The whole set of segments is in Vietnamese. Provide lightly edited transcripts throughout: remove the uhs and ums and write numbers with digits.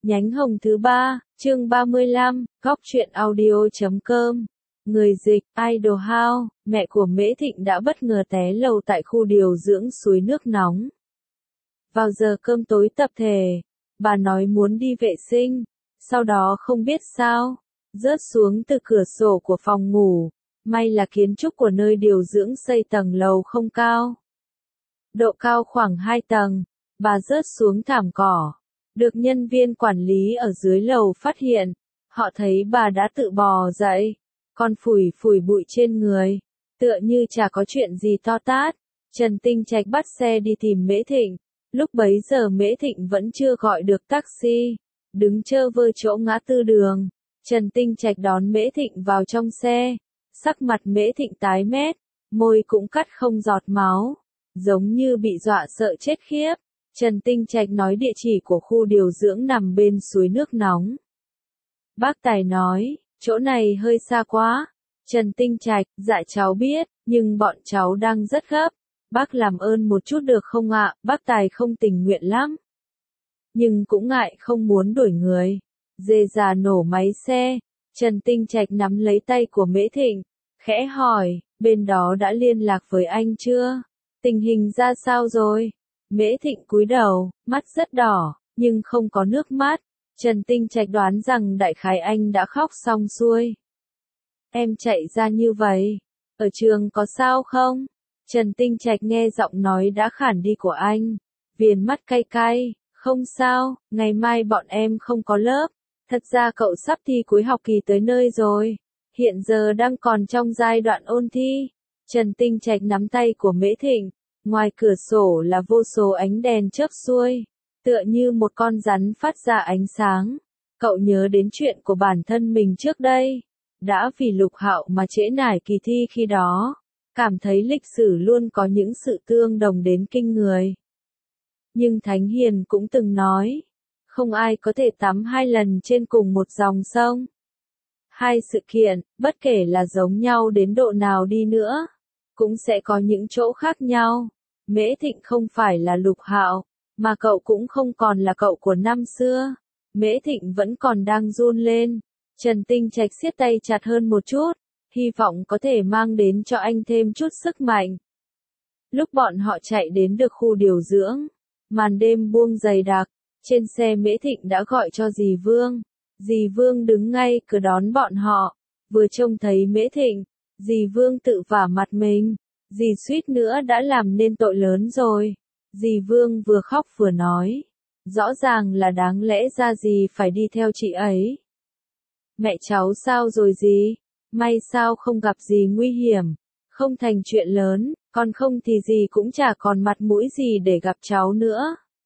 Nhánh hồng thứ 3, chương 35, góc truyện audio.com. Người dịch, Idol House, mẹ của Mễ Thịnh đã bất ngờ té lầu tại khu điều dưỡng suối nước nóng. Vào giờ cơm tối tập thể, bà nói muốn đi vệ sinh, sau đó không biết sao, rớt xuống từ cửa sổ của phòng ngủ. May là kiến trúc của nơi điều dưỡng xây tầng lầu không cao. Độ cao khoảng 2 tầng, bà rớt xuống thảm cỏ. Được nhân viên quản lý ở dưới lầu phát hiện, họ thấy bà đã tự bò dậy, còn phủi phủi bụi trên người, tựa như chả có chuyện gì to tát. Trần Tinh Trạch bắt xe đi tìm Mễ Thịnh, lúc bấy giờ Mễ Thịnh vẫn chưa gọi được taxi, đứng chơ vơ chỗ ngã tư đường. Trần Tinh Trạch đón Mễ Thịnh vào trong xe, sắc mặt Mễ Thịnh tái mét, môi cũng cắt không giọt máu, giống như bị dọa sợ chết khiếp. Trần Tinh Trạch nói địa chỉ của khu điều dưỡng nằm bên suối nước nóng. Bác Tài nói, chỗ này hơi xa quá. Trần Tinh Trạch, dạ cháu biết, nhưng bọn cháu đang rất gấp. Bác làm ơn một chút được không ạ? Bác Tài không tình nguyện lắm, nhưng cũng ngại không muốn đuổi người. Dê già nổ máy xe. Trần Tinh Trạch nắm lấy tay của Mễ Thịnh, khẽ hỏi, bên đó đã liên lạc với anh chưa? Tình hình ra sao rồi? Mễ Thịnh cúi đầu, mắt rất đỏ, nhưng không có nước mắt. Trần Tinh Trạch đoán rằng đại khái anh đã khóc xong xuôi. Em chạy ra như vậy, ở trường có sao không? Trần Tinh Trạch nghe giọng nói đã khản đi của anh, viền mắt cay cay, không sao, ngày mai bọn em không có lớp. Thật ra cậu sắp thi cuối học kỳ tới nơi rồi, hiện giờ đang còn trong giai đoạn ôn thi. Trần Tinh Trạch nắm tay của Mễ Thịnh. Ngoài cửa sổ là vô số ánh đèn chớp xuôi, tựa như một con rắn phát ra ánh sáng. Cậu nhớ đến chuyện của bản thân mình trước đây, đã vì Lục Hạo mà trễ nải kỳ thi khi đó, cảm thấy lịch sử luôn có những sự tương đồng đến kinh người. Nhưng Thánh Hiền cũng từng nói, không ai có thể tắm 2 lần trên cùng một dòng sông. Hai sự kiện, bất kể là giống nhau đến độ nào đi nữa, cũng sẽ có những chỗ khác nhau. Mễ Thịnh không phải là Lục Hạo, mà cậu cũng không còn là cậu của năm xưa. Mễ Thịnh vẫn còn đang run lên. Trần Tinh Trạch siết tay chặt hơn một chút, hy vọng có thể mang đến cho anh thêm chút sức mạnh. Lúc bọn họ chạy đến được khu điều dưỡng, màn đêm buông dày đặc, trên xe Mễ Thịnh đã gọi cho dì Vương. Dì Vương đứng ngay cửa đón bọn họ, vừa trông thấy Mễ Thịnh, dì Vương tự vả mặt mình. Dì suýt nữa đã làm nên tội lớn rồi. Dì Vương vừa khóc vừa nói, rõ ràng là đáng lẽ ra dì phải đi theo chị ấy. Mẹ cháu sao rồi dì? May sao không gặp gì nguy hiểm, không thành chuyện lớn, còn không thì dì cũng chả còn mặt mũi gì để gặp cháu nữa.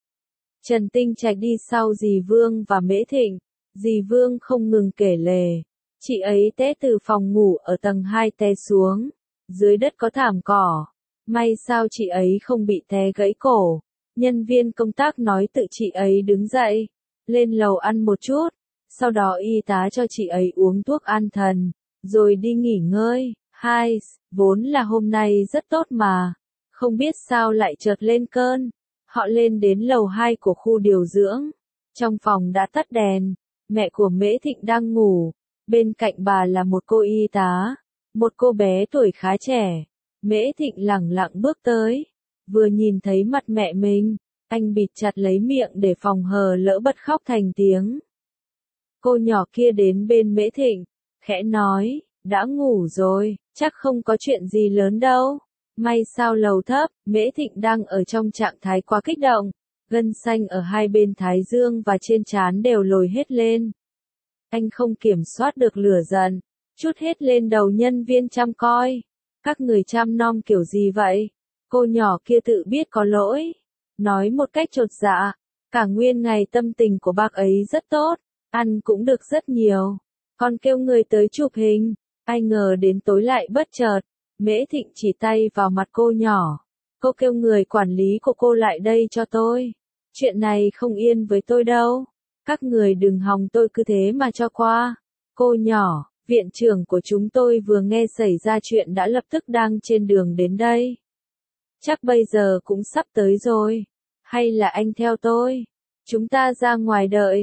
Trần Tinh Trạch đi sau dì Vương và Mễ Thịnh. Dì Vương không ngừng kể lể, chị ấy té từ phòng ngủ ở tầng 2 té xuống. Dưới đất có thảm cỏ, may sao chị ấy không bị té gãy cổ. Nhân viên công tác nói tự chị ấy đứng dậy, lên lầu ăn một chút, sau đó y tá cho chị ấy uống thuốc an thần, rồi đi nghỉ ngơi. Vốn là hôm nay rất tốt mà, không biết sao lại chợt lên cơn. Họ lên đến lầu 2 của khu điều dưỡng, trong phòng đã tắt đèn, mẹ của Mễ Thịnh đang ngủ, bên cạnh bà là một cô y tá. Một cô bé tuổi khá trẻ. Mễ Thịnh lẳng lặng bước tới, vừa nhìn thấy mặt mẹ mình, anh bịt chặt lấy miệng để phòng hờ lỡ bật khóc thành tiếng. Cô nhỏ kia đến bên Mễ Thịnh, khẽ nói, đã ngủ rồi, chắc không có chuyện gì lớn đâu. May sao lầu thấp, Mễ Thịnh đang ở trong trạng thái quá kích động, gân xanh ở hai bên thái dương và trên trán đều lồi hết lên. Anh không kiểm soát được lửa giận, trút hết lên đầu nhân viên chăm coi. Các người chăm nom kiểu gì vậy? Cô nhỏ kia tự biết có lỗi, nói một cách chột dạ. Cả nguyên ngày tâm tình của bác ấy rất tốt, ăn cũng được rất nhiều, còn kêu người tới chụp hình. Ai ngờ đến tối lại bất chợt, Mễ Thịnh chỉ tay vào mặt cô nhỏ. Cô kêu người quản lý của cô lại đây cho tôi. Chuyện này không yên với tôi đâu. Các người đừng hòng tôi cứ thế mà cho qua. Cô nhỏ, viện trưởng của chúng tôi vừa nghe xảy ra chuyện đã lập tức đang trên đường đến đây. Chắc bây giờ cũng sắp tới rồi. Hay là anh theo tôi? Chúng ta ra ngoài đợi.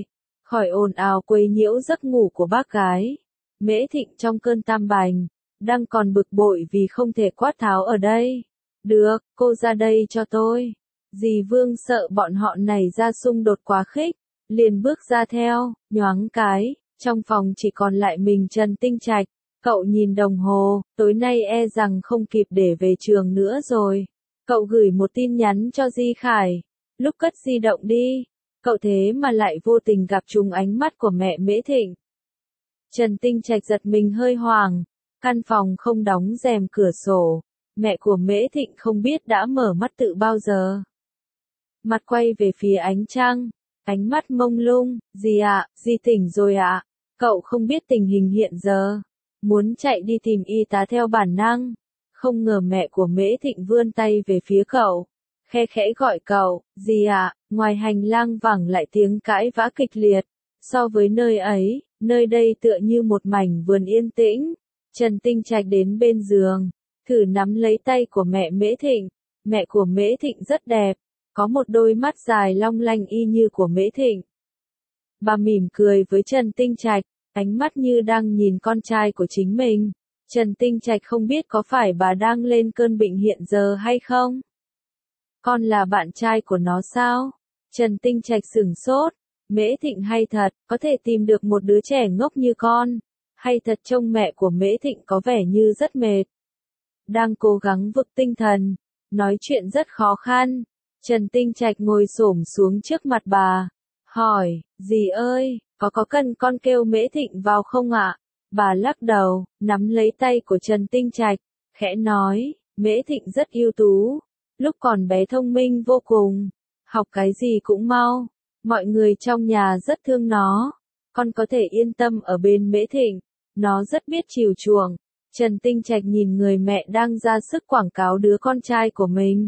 khỏi ồn ào quấy nhiễu giấc ngủ của bác gái. Mễ Thịnh trong cơn tam bành, đang còn bực bội vì không thể quát tháo ở đây. Được, cô ra đây cho tôi. Dì Vương sợ bọn họ nảy ra xung đột quá khích, liền bước ra theo, nhoáng cái, trong phòng chỉ còn lại mình Trần Tinh Trạch. Cậu nhìn đồng hồ, tối nay e rằng không kịp để về trường nữa rồi. Cậu gửi một tin nhắn cho Di Khải. Lúc cất di động đi, cậu thế mà lại vô tình gặp trúng ánh mắt của mẹ Mễ Thịnh. Trần Tinh Trạch giật mình hơi hoảng, căn phòng không đóng rèm cửa sổ, mẹ của Mễ Thịnh không biết đã mở mắt từ bao giờ. Mặt quay về phía ánh trăng, ánh mắt mông lung, "Dì ạ, dì tỉnh rồi ạ." Cậu không biết tình hình hiện giờ, muốn chạy đi tìm y tá theo bản năng, không ngờ mẹ của Mễ Thịnh vươn tay về phía cậu, khe khẽ gọi cậu, "Dì ạ." Ngoài hành lang vẳng lại tiếng cãi vã kịch liệt, so với nơi ấy, nơi đây tựa như một mảnh vườn yên tĩnh. Trần Tinh Trạch đến bên giường, thử nắm lấy tay của mẹ Mễ Thịnh. Mẹ của Mễ Thịnh rất đẹp, có một đôi mắt dài long lanh y như của Mễ Thịnh. Bà mỉm cười với Trần Tinh Trạch, ánh mắt như đang nhìn con trai của chính mình. Trần Tinh Trạch không biết có phải bà đang lên cơn bệnh hiện giờ hay không? Con là bạn trai của nó sao? Trần Tinh Trạch sửng sốt. Mễ Thịnh hay thật, có thể tìm được một đứa trẻ ngốc như con. Hay thật trông mẹ của Mễ Thịnh có vẻ như rất mệt. Đang cố gắng vực tinh thần, nói chuyện rất khó khăn. Trần Tinh Trạch ngồi xổm xuống trước mặt bà, hỏi, "Dì ơi, có cần con kêu Mễ Thịnh vào không ạ?" Bà lắc đầu, nắm lấy tay của Trần Tinh Trạch, khẽ nói, "Mễ Thịnh rất ưu tú, lúc còn bé thông minh vô cùng, học cái gì cũng mau, mọi người trong nhà rất thương nó, con có thể yên tâm ở bên Mễ Thịnh, nó rất biết chiều chuộng." Trần Tinh Trạch nhìn người mẹ đang ra sức quảng cáo đứa con trai của mình.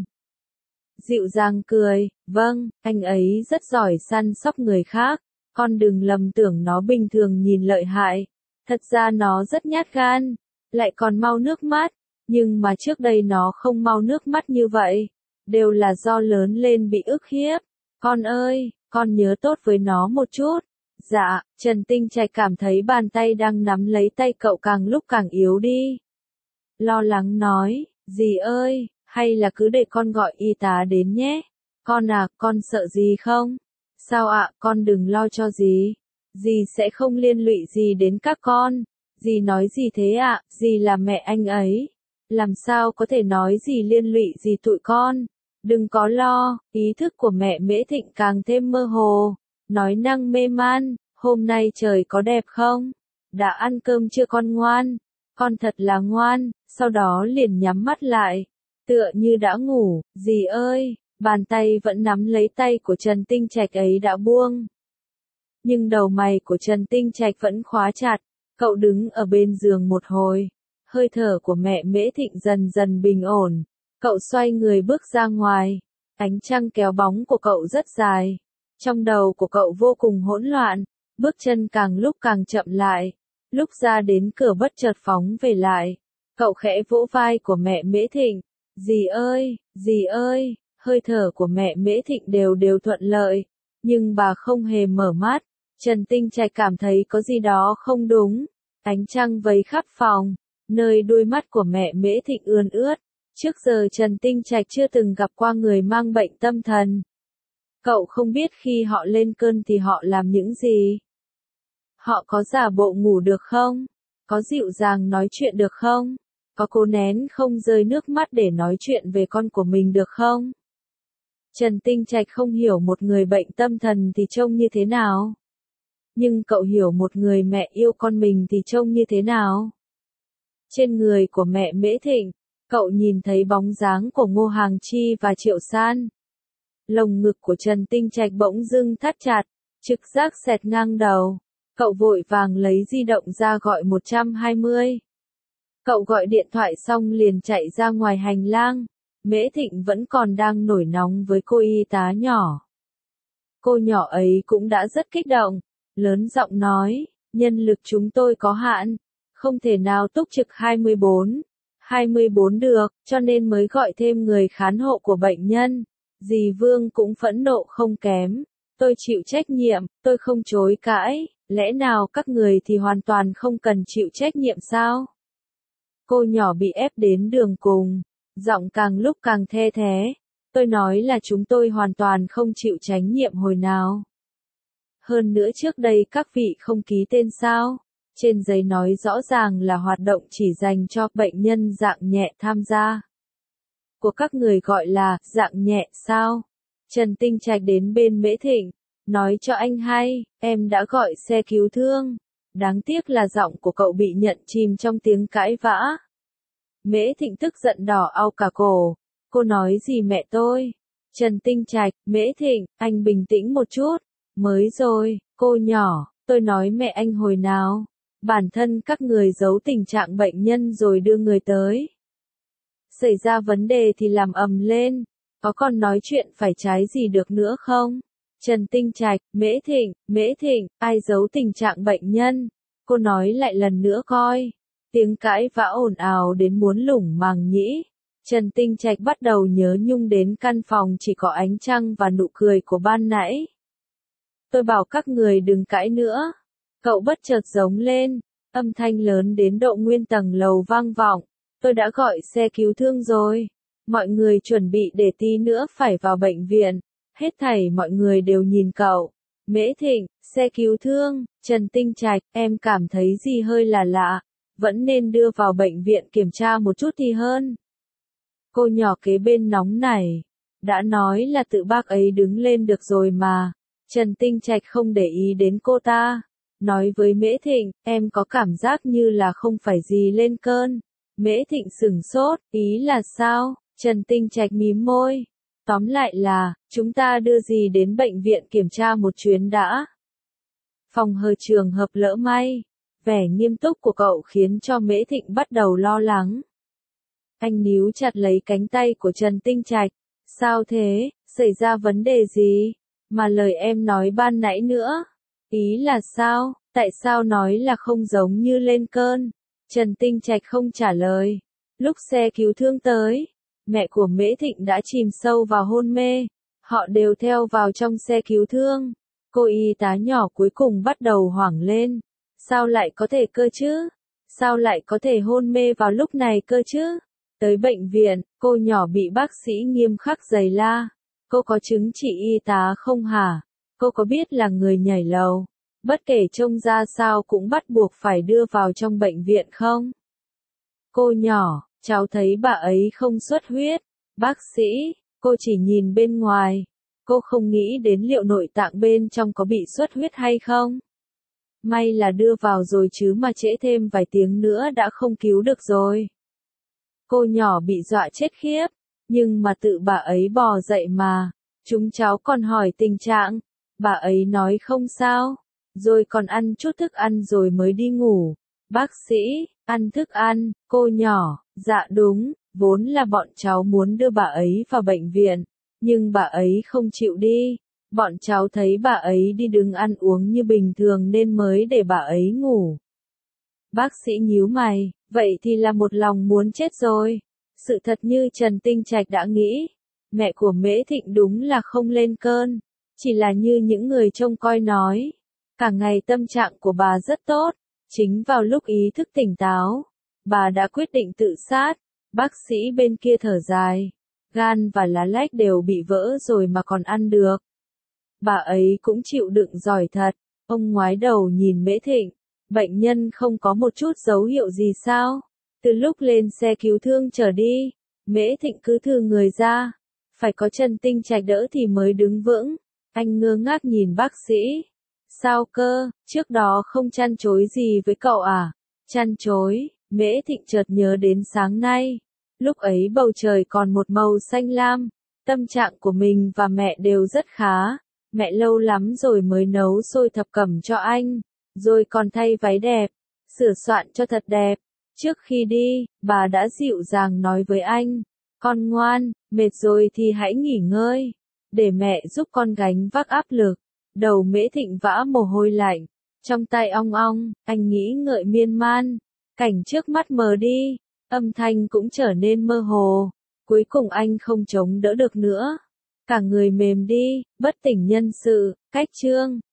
Dịu dàng cười, "Vâng, anh ấy rất giỏi săn sóc người khác, con đừng lầm tưởng nó bình thường nhìn lợi hại. Thật ra nó rất nhát gan, lại còn mau nước mắt, nhưng mà trước đây nó không mau nước mắt như vậy, đều là do lớn lên bị ức hiếp. Con ơi, con nhớ tốt với nó một chút." "Dạ." Trần Tinh Trạch cảm thấy bàn tay đang nắm lấy tay cậu càng lúc càng yếu đi. Lo lắng nói, "Dì ơi, hay là cứ để con gọi y tá đến nhé. Con à, con sợ gì không?" "Sao ạ, con đừng lo cho dì. Dì sẽ không liên lụy gì đến các con." "Dì nói gì thế ạ, dì là mẹ anh ấy. Làm sao có thể nói gì liên lụy gì tụi con. Đừng có lo." Ý thức của mẹ Mễ Thịnh càng thêm mơ hồ, nói năng mê man, "Hôm nay trời có đẹp không? Đã ăn cơm chưa con ngoan?" "Con thật là ngoan." Sau đó liền nhắm mắt lại, tựa như đã ngủ. "Dì ơi." Bàn tay vẫn nắm lấy tay của Trần Tinh Trạch ấy đã buông. Nhưng đầu mày của Trần Tinh Trạch vẫn khóa chặt. Cậu đứng ở bên giường một hồi. Hơi thở của mẹ Mễ Thịnh dần dần bình ổn. Cậu xoay người bước ra ngoài. Ánh trăng kéo bóng của cậu rất dài. Trong đầu của cậu vô cùng hỗn loạn. Bước chân càng lúc càng chậm lại. Lúc ra đến cửa bất chợt phóng về lại. Cậu khẽ vỗ vai của mẹ Mễ Thịnh. "Dì ơi, dì ơi." Hơi thở của mẹ Mễ Thịnh đều thuận lợi, nhưng bà không hề mở mắt. Trần Tinh Trạch cảm thấy có gì đó không đúng. Ánh trăng vây khắp phòng, nơi đôi mắt của mẹ Mễ Thịnh ươn ướt. Trước giờ Trần Tinh Trạch chưa từng gặp qua người mang bệnh tâm thần. Cậu không biết khi họ lên cơn thì họ làm những gì. Họ có giả bộ ngủ được không? Có dịu dàng nói chuyện được không? Có cố nén không rơi nước mắt để nói chuyện về con của mình được không? Trần Tinh Trạch không hiểu một người bệnh tâm thần thì trông như thế nào. Nhưng cậu hiểu một người mẹ yêu con mình thì trông như thế nào. Trên người của mẹ Mễ Thịnh, cậu nhìn thấy bóng dáng của Ngô Hàng Chi và Triệu San. Lồng ngực của Trần Tinh Trạch bỗng dưng thắt chặt, trực giác xẹt ngang đầu. Cậu vội vàng lấy di động ra gọi 120. Cậu gọi điện thoại xong liền chạy ra ngoài hành lang. Mễ Thịnh vẫn còn đang nổi nóng với cô y tá nhỏ. Cô nhỏ ấy cũng đã rất kích động, lớn giọng nói, "Nhân lực chúng tôi có hạn, không thể nào túc trực 24 được, cho nên mới gọi thêm người khán hộ của bệnh nhân." Dì Vương cũng phẫn nộ không kém. Tôi chịu trách nhiệm, tôi không chối cãi, lẽ nào các người thì hoàn toàn không cần chịu trách nhiệm sao? Cô nhỏ bị ép đến đường cùng, giọng càng lúc càng the thé. Tôi nói là chúng tôi hoàn toàn không chịu trách nhiệm hồi nào. Hơn nữa trước đây các vị không ký tên sao? Trên giấy nói rõ ràng là hoạt động chỉ dành cho bệnh nhân dạng nhẹ tham gia. Của các người gọi là dạng nhẹ sao? Trần Tinh Trạch đến bên Mễ Thịnh, nói cho anh hay, em đã gọi xe cứu thương. Đáng tiếc là giọng của cậu bị nhận chìm trong tiếng cãi vã. Mễ Thịnh tức giận đỏ au cả cổ. Cô nói gì mẹ tôi? Trần Tinh Trạch, Mễ Thịnh, anh bình tĩnh một chút. Mới rồi, cô nhỏ, tôi nói mẹ anh hồi nào. Bản thân các người giấu tình trạng bệnh nhân rồi đưa người tới. Xảy ra vấn đề thì làm ầm lên. Có còn nói chuyện phải trái gì được nữa không? Trần Tinh Trạch, Mễ Thịnh, ai giấu tình trạng bệnh nhân? Cô nói lại lần nữa coi. Tiếng cãi vã ồn ào đến muốn lủng màng nhĩ. Trần Tinh Trạch bắt đầu nhớ nhung đến căn phòng chỉ có ánh trăng và nụ cười của ban nãy. Tôi bảo các người đừng cãi nữa. Cậu bất chợt giống lên, âm thanh lớn đến độ nguyên tầng lầu vang vọng. Tôi đã gọi xe cứu thương rồi. Mọi người chuẩn bị để tí nữa phải vào bệnh viện. Hết thảy mọi người đều nhìn cậu. Mễ Thịnh, xe cứu thương, Trần Tinh Trạch, em cảm thấy gì hơi là lạ. Vẫn nên đưa vào bệnh viện kiểm tra một chút thì hơn. Cô nhỏ kế bên nóng nảy. Đã nói là tự bác ấy đứng lên được rồi mà. Trần Tinh Trạch không để ý đến cô ta. Nói với Mễ Thịnh, em có cảm giác như là không phải gì lên cơn. Mễ Thịnh sửng sốt, ý là sao? Trần Tinh Trạch mím môi. Tóm lại là, chúng ta đưa gì đến bệnh viện kiểm tra một chuyến đã. Phòng hờ trường hợp lỡ may. Vẻ nghiêm túc của cậu khiến cho Mễ Thịnh bắt đầu lo lắng. Anh níu chặt lấy cánh tay của Trần Tinh Trạch. Sao thế, xảy ra vấn đề gì? Mà lời em nói ban nãy nữa. Ý là sao, tại sao nói là không giống như lên cơn? Trần Tinh Trạch không trả lời. Lúc xe cứu thương tới, mẹ của Mễ Thịnh đã chìm sâu vào hôn mê. Họ đều theo vào trong xe cứu thương. Cô y tá nhỏ cuối cùng bắt đầu hoảng lên. Sao lại có thể cơ chứ? Sao lại có thể hôn mê vào lúc này cơ chứ? Tới bệnh viện, cô nhỏ bị bác sĩ nghiêm khắc giày la. Cô có chứng chỉ y tá không hả? Cô có biết là người nhảy lầu? Bất kể trông ra sao cũng bắt buộc phải đưa vào trong bệnh viện không? Cô nhỏ, cháu thấy bà ấy không xuất huyết. Bác sĩ, cô chỉ nhìn bên ngoài. Cô không nghĩ đến liệu nội tạng bên trong có bị xuất huyết hay không? May là đưa vào rồi chứ mà trễ thêm vài tiếng nữa đã không cứu được rồi. Cô nhỏ bị dọa chết khiếp, nhưng mà tự bà ấy bò dậy mà. Chúng cháu còn hỏi tình trạng, bà ấy nói không sao, rồi còn ăn chút thức ăn rồi mới đi ngủ. Bác sĩ, ăn thức ăn, cô nhỏ, dạ đúng, vốn là bọn cháu muốn đưa bà ấy vào bệnh viện, nhưng bà ấy không chịu đi. Bọn cháu thấy bà ấy đi đứng ăn uống như bình thường nên mới để bà ấy ngủ. Bác sĩ nhíu mày, vậy thì là một lòng muốn chết rồi. Sự thật như Trần Tinh Trạch đã nghĩ, mẹ của Mễ Thịnh đúng là không lên cơn, chỉ là như những người trông coi nói. Cả ngày tâm trạng của bà rất tốt, chính vào lúc ý thức tỉnh táo, bà đã quyết định tự sát. Bác sĩ bên kia thở dài, gan và lá lách đều bị vỡ rồi mà còn ăn được. Bà ấy cũng chịu đựng giỏi thật. Ông ngoái đầu nhìn Mễ Thịnh, bệnh nhân không có một chút dấu hiệu gì sao? Từ lúc lên xe cứu thương trở đi, Mễ Thịnh cứ thừ người ra, phải có Trần Tinh Trạch đỡ thì mới đứng vững. Anh ngơ ngác nhìn bác sĩ. Sao cơ, trước đó không chăn chối gì với cậu à? Chăn chối, Mễ Thịnh chợt nhớ đến sáng nay. Lúc ấy bầu trời còn một màu xanh lam, tâm trạng của mình và mẹ đều rất khá. Mẹ lâu lắm rồi mới nấu xôi thập cẩm cho anh, rồi còn thay váy đẹp, sửa soạn cho thật đẹp. Trước khi đi, bà đã dịu dàng nói với anh, con ngoan, mệt rồi thì hãy nghỉ ngơi, để mẹ giúp con gánh vác áp lực. Đầu Mễ Thịnh vã mồ hôi lạnh, trong tay ong ong, anh nghĩ ngợi miên man, cảnh trước mắt mờ đi, âm thanh cũng trở nên mơ hồ, cuối cùng anh không chống đỡ được nữa. cả người mềm đi, bất tỉnh nhân sự, cách chương.